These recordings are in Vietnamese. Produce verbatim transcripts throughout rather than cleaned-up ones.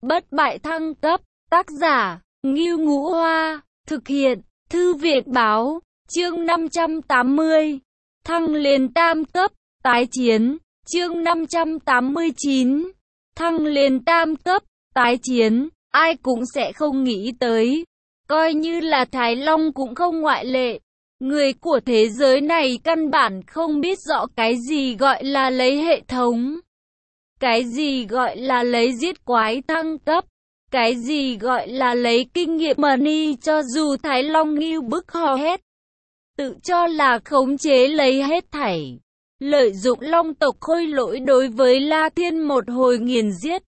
Bất bại thăng cấp, tác giả, Ngưu Ngũ Hoa, thực hiện, Thư viện báo, chương năm trăm tám mươi, thăng liền tam cấp, tái chiến, chương năm trăm tám mươi chín, thăng liền tam cấp, tái chiến, ai cũng sẽ không nghĩ tới, coi như là Thái Long cũng không ngoại lệ. Người của thế giới này căn bản không biết rõ cái gì gọi là lấy hệ thống, cái gì gọi là lấy giết quái thăng cấp, cái gì gọi là lấy kinh nghiệm money. Cho dù Thái Long nghiêu bức hò hét, tự cho là khống chế lấy hết thảy, lợi dụng Long tộc khôi lỗi đối với La Thiên một hồi nghiền giết.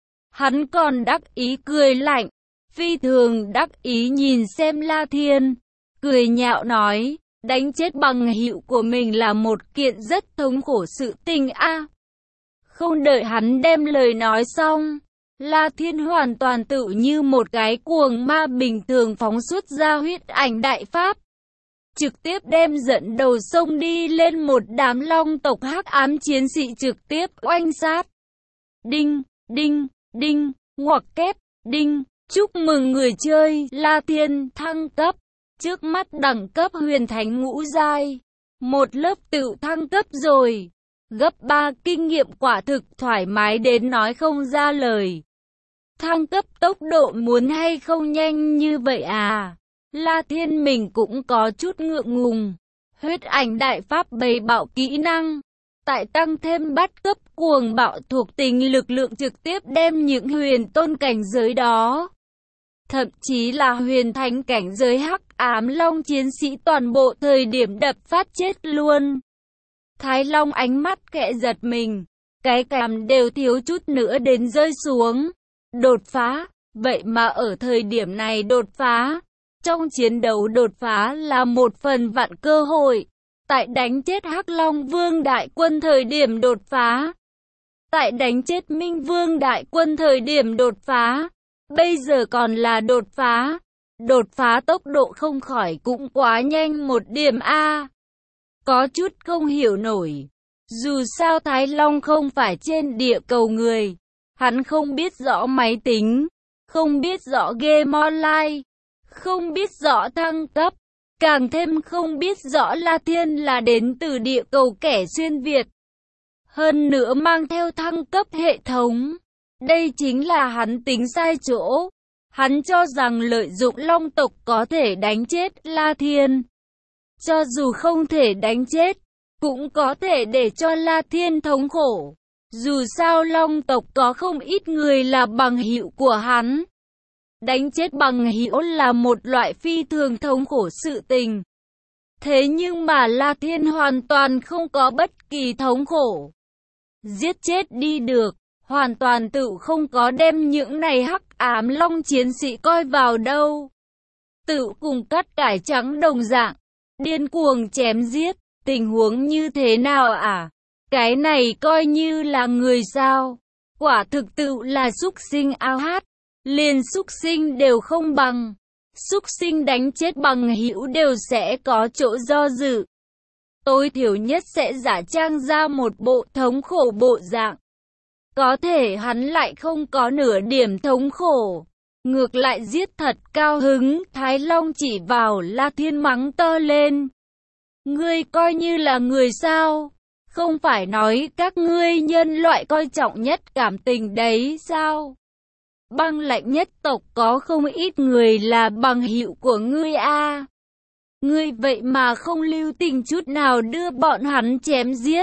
Hắn còn đắc ý cười lạnh, phi thường đắc ý nhìn xem La Thiên, cười nhạo nói, đánh chết bằng hữu của mình là một kiện rất thống khổ sự tình a. À, không đợi hắn đem lời nói xong, La Thiên hoàn toàn tự như một cái cuồng ma bình thường phóng xuất ra huyết ảnh đại pháp, trực tiếp đem dẫn đầu sông đi lên một đám Long tộc hắc ám chiến sĩ trực tiếp oanh sát. Đinh, đinh, đinh, ngoặc kép, đinh, chúc mừng người chơi, La Thiên thăng cấp, trước mắt đẳng cấp huyền thánh ngũ giai, một lớp tự thăng cấp rồi, gấp ba kinh nghiệm quả thực thoải mái đến nói không ra lời. Thăng cấp tốc độ muốn hay không nhanh như vậy à? La Thiên mình cũng có chút ngượng ngùng. Huyết ảnh đại pháp bày bạo kỹ năng, tại tăng thêm bắt cấp cuồng bạo thuộc tính lực lượng trực tiếp đem những huyền tôn cảnh giới đó, thậm chí là huyền thánh cảnh giới hắc ám long chiến sĩ toàn bộ thời điểm đập phát chết luôn. Thái Long ánh mắt khẽ giật mình, cái cằm đều thiếu chút nữa đến rơi xuống. Đột phá, vậy mà ở thời điểm này đột phá. Trong chiến đấu đột phá là một phần vạn cơ hội. Tại đánh chết Hắc Long Vương đại quân thời điểm đột phá. Tại đánh chết Minh Vương đại quân thời điểm đột phá. Bây giờ còn là đột phá. Đột phá tốc độ không khỏi cũng quá nhanh một điểm a. Có chút không hiểu nổi. Dù sao Thái Long không phải trên địa cầu người. Hắn không biết rõ máy tính, không biết rõ game online, không biết rõ thăng cấp, càng thêm không biết rõ La Thiên là đến từ địa cầu kẻ xuyên Việt. Hơn nữa mang theo thăng cấp hệ thống. Đây chính là hắn tính sai chỗ. Hắn cho rằng lợi dụng Long tộc có thể đánh chết La Thiên. Cho dù không thể đánh chết, cũng có thể để cho La Thiên thống khổ. Dù sao Long tộc có không ít người là bằng hữu của hắn. Đánh chết bằng hữu là một loại phi thường thống khổ sự tình. Thế nhưng mà La Thiên hoàn toàn không có bất kỳ thống khổ. Giết chết đi được, hoàn toàn tự không có đem những này hắc ám long chiến sĩ coi vào đâu. Tự cùng cắt cải trắng đồng dạng, điên cuồng chém giết, tình huống như thế nào à? Cái này coi như là người sao? Quả thực tự là súc sinh ao hát. Liền súc sinh đều không bằng. Súc sinh đánh chết bằng hữu đều sẽ có chỗ do dự. Tối thiểu nhất sẽ giả trang ra một bộ thống khổ bộ dạng. Có thể hắn lại không có nửa điểm thống khổ. Ngược lại giết thật cao hứng. Thái Long chỉ vào La Thiên mắng to lên. Ngươi coi như là người sao? Không phải nói các ngươi nhân loại coi trọng nhất cảm tình đấy sao? Băng lạnh nhất tộc có không ít người là bằng hữu của ngươi a. À. Ngươi vậy mà không lưu tình chút nào đưa bọn hắn chém giết.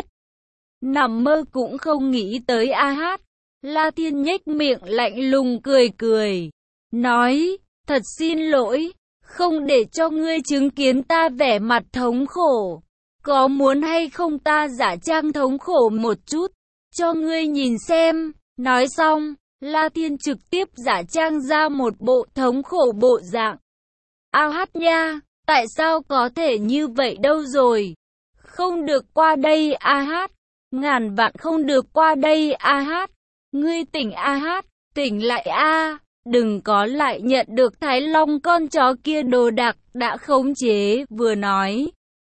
Nằm mơ cũng không nghĩ tới a hát. La Thiên nhếch miệng lạnh lùng cười cười. Nói, thật xin lỗi, không để cho ngươi chứng kiến ta vẻ mặt thống khổ. Có muốn hay không ta giả trang thống khổ một chút, cho ngươi nhìn xem. Nói xong, La Thiên trực tiếp giả trang ra một bộ thống khổ bộ dạng. Ao hát nha, tại sao có thể như vậy đâu rồi? Không được qua đây a hát, ngàn vạn không được qua đây a hát. Ngươi tỉnh a hát, tỉnh lại a, đừng có lại nhận được Thái Long con chó kia đồ đạc đã khống chế. Vừa nói,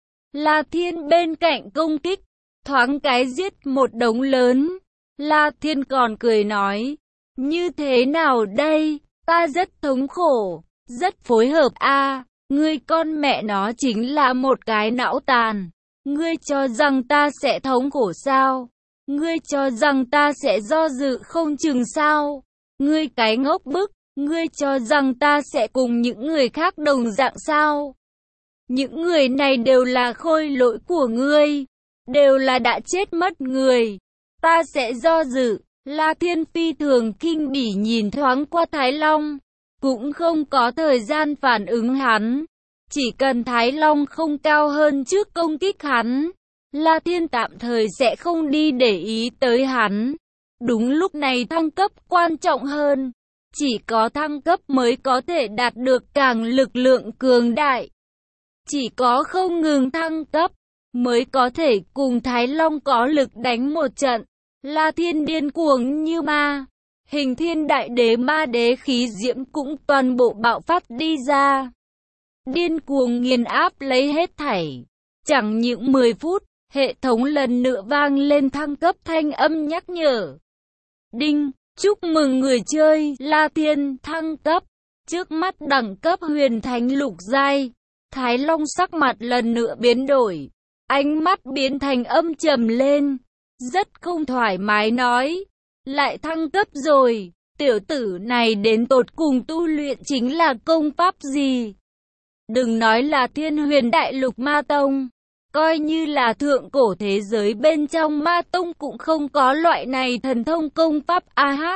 La Thiên bên cạnh công kích, thoáng cái giết một đống lớn. La Thiên còn cười nói, Như thế nào đây? Ta rất thống khổ, rất phối hợp a. À, ngươi con mẹ nó chính là một cái não tàn. Ngươi cho rằng ta sẽ thống khổ sao? Ngươi cho rằng ta sẽ do dự không chừng sao? Ngươi cái ngốc bức, ngươi cho rằng ta sẽ cùng những người khác đồng dạng sao? Những người này đều là khôi lỗi của ngươi, đều là đã chết mất người. Ta sẽ do dự. La Thiên phi thường kinh bỉ nhìn thoáng qua Thái Long, cũng không có thời gian phản ứng hắn. Chỉ cần Thái Long không cao hơn trước công kích hắn, La Thiên tạm thời sẽ không đi để ý tới hắn. Đúng lúc này thăng cấp quan trọng hơn. Chỉ có thăng cấp mới có thể đạt được càng lực lượng cường đại. Chỉ có không ngừng thăng cấp, mới có thể cùng Thái Long có lực đánh một trận. La Thiên điên cuồng như ma. Hình thiên đại đế ma đế khí diễm cũng toàn bộ bạo phát đi ra. Điên cuồng nghiền áp lấy hết thảy. Chẳng những mười phút, hệ thống lần nữa vang lên thăng cấp thanh âm nhắc nhở. Đinh, chúc mừng người chơi, La Thiên thăng cấp. Trước mắt đẳng cấp huyền thánh lục giai. Thái Long sắc mặt lần nữa biến đổi. Ánh mắt biến thành âm trầm lên. Rất không thoải mái nói. Lại thăng cấp rồi. Tiểu tử này đến tột cùng tu luyện chính là công pháp gì? Đừng nói là Thiên Huyền Đại Lục Ma Tông. Coi như là thượng cổ thế giới bên trong Ma Tông cũng không có loại này thần thông công pháp a hát.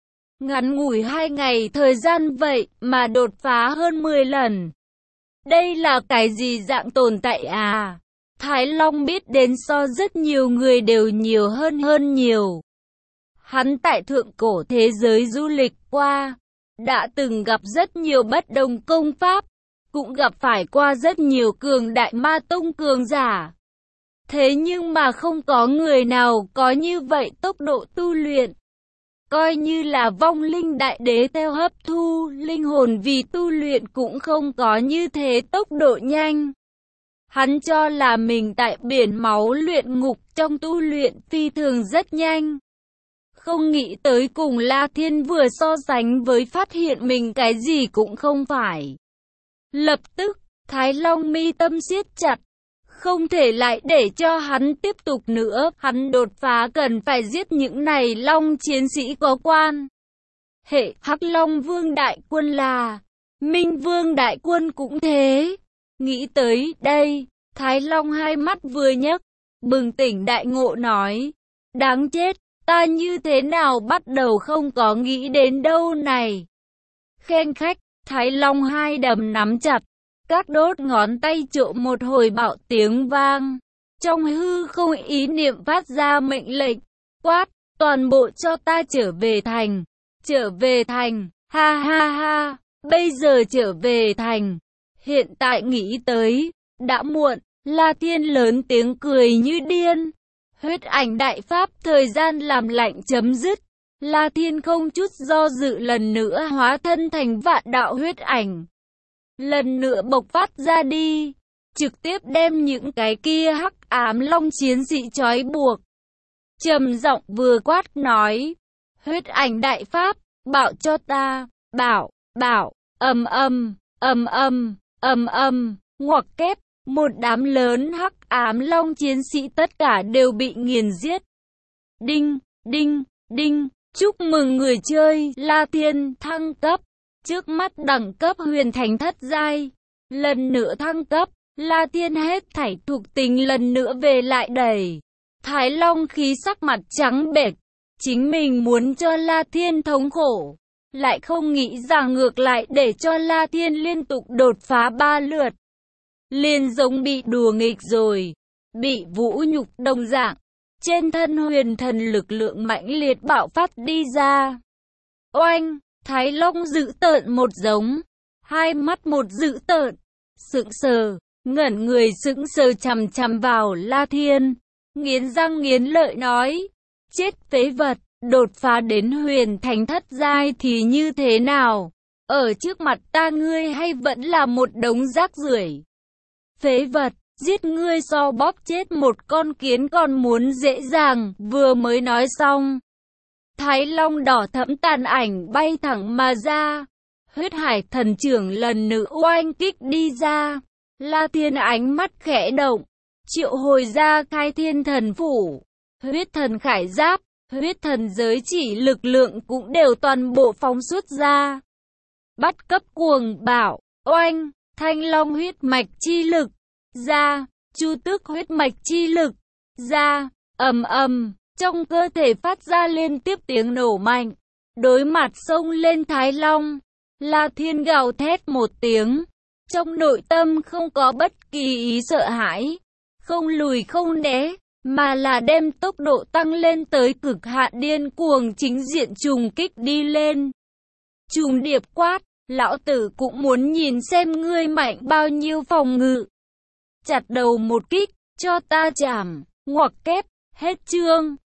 Ngắn ngủi hai ngày thời gian vậy mà đột phá hơn mười lần. Đây là cái gì dạng tồn tại à? Thái Long biết đến so rất nhiều người đều nhiều hơn hơn nhiều. Hắn tại thượng cổ thế giới du lịch qua, đã từng gặp rất nhiều bất đồng công pháp, cũng gặp phải qua rất nhiều cường đại ma tông cường giả. Thế nhưng mà không có người nào có như vậy tốc độ tu luyện. Coi như là vong linh đại đế theo hấp thu linh hồn vì tu luyện cũng không có như thế tốc độ nhanh. Hắn cho là mình tại biển máu luyện ngục trong tu luyện phi thường rất nhanh. Không nghĩ tới cùng La Thiên vừa so sánh với phát hiện mình cái gì cũng không phải. Lập tức, Thái Long mi tâm siết chặt. Không thể lại để cho hắn tiếp tục nữa. Hắn đột phá cần phải giết những này long chiến sĩ có quan. Hệ Hắc Long Vương Đại Quân là Minh Vương Đại Quân cũng thế. Nghĩ tới đây, Thái Long hai mắt vừa nhấc, bừng tỉnh đại ngộ nói. Đáng chết, ta như thế nào bắt đầu không có nghĩ đến đâu này. Khen khách, Thái Long hai đầm nắm chặt. Các đốt ngón tay trộm một hồi bạo tiếng vang. Trong hư không ý niệm phát ra mệnh lệnh. Quát, toàn bộ cho ta trở về thành. Trở về thành, ha ha ha, bây giờ trở về thành. Hiện tại nghĩ tới, đã muộn, La Thiên lớn tiếng cười như điên. Huyết ảnh đại pháp thời gian làm lạnh chấm dứt. La Thiên không chút do dự lần nữa hóa thân thành vạn đạo huyết ảnh. Lần nữa bộc phát ra đi, trực tiếp đem những cái kia hắc ám long chiến sĩ trói buộc. Trầm giọng vừa quát nói, huyết ảnh đại pháp, bảo cho ta, bảo, bảo, ầm ầm, ầm ầm, ầm ầm, ngoặc kép, một đám lớn hắc ám long chiến sĩ tất cả đều bị nghiền giết. Đinh, đinh, đinh, chúc mừng người chơi, La Thiên thăng cấp. Trước mắt đẳng cấp huyền thánh thất giai, lần nữa thăng cấp, La Thiên hết thảy thuộc tính lần nữa về lại đầy. Thái Long khí sắc mặt trắng bệch, chính mình muốn cho La Thiên thống khổ, lại không nghĩ rằng ngược lại để cho La Thiên liên tục đột phá ba lượt. Liền giống bị đùa nghịch rồi, bị vũ nhục đồng dạng, trên thân huyền thần lực lượng mãnh liệt bạo phát đi ra. Oanh! Thái Long dữ tợn một giống, hai mắt một dữ tợn, sững sờ, ngẩn người sững sờ chằm chằm vào La Thiên, nghiến răng nghiến lợi nói, chết phế vật, đột phá đến huyền thánh thất giai thì như thế nào, ở trước mặt ta ngươi hay vẫn là một đống rác rưởi. Phế vật, giết ngươi so bóp chết một con kiến còn muốn dễ dàng, vừa mới nói xong. Thái long đỏ thẫm tàn ảnh bay thẳng mà ra. Huyết hải thần trưởng lần nữa oanh kích đi ra. La Thiên ánh mắt khẽ động, triệu hồi ra khai thiên thần phủ, huyết thần khải giáp, huyết thần giới chỉ lực lượng cũng đều toàn bộ phóng xuất ra. Bắt cấp cuồng bạo, oanh, thanh long huyết mạch chi lực, ra, chu tước huyết mạch chi lực, ra, ầm ầm, trong cơ thể phát ra liên tiếp tiếng nổ mạnh. Đối mặt xông lên Thái Long, La Thiên gào thét một tiếng, trong nội tâm không có bất kỳ ý sợ hãi, không lùi không né, mà là đem tốc độ tăng lên tới cực hạn điên cuồng chính diện trùng kích đi lên. Trùng điệp quát, lão tử cũng muốn nhìn xem ngươi mạnh bao nhiêu phòng ngự. Chặt đầu một kích, cho ta chảm, ngoặc kép, hết chương.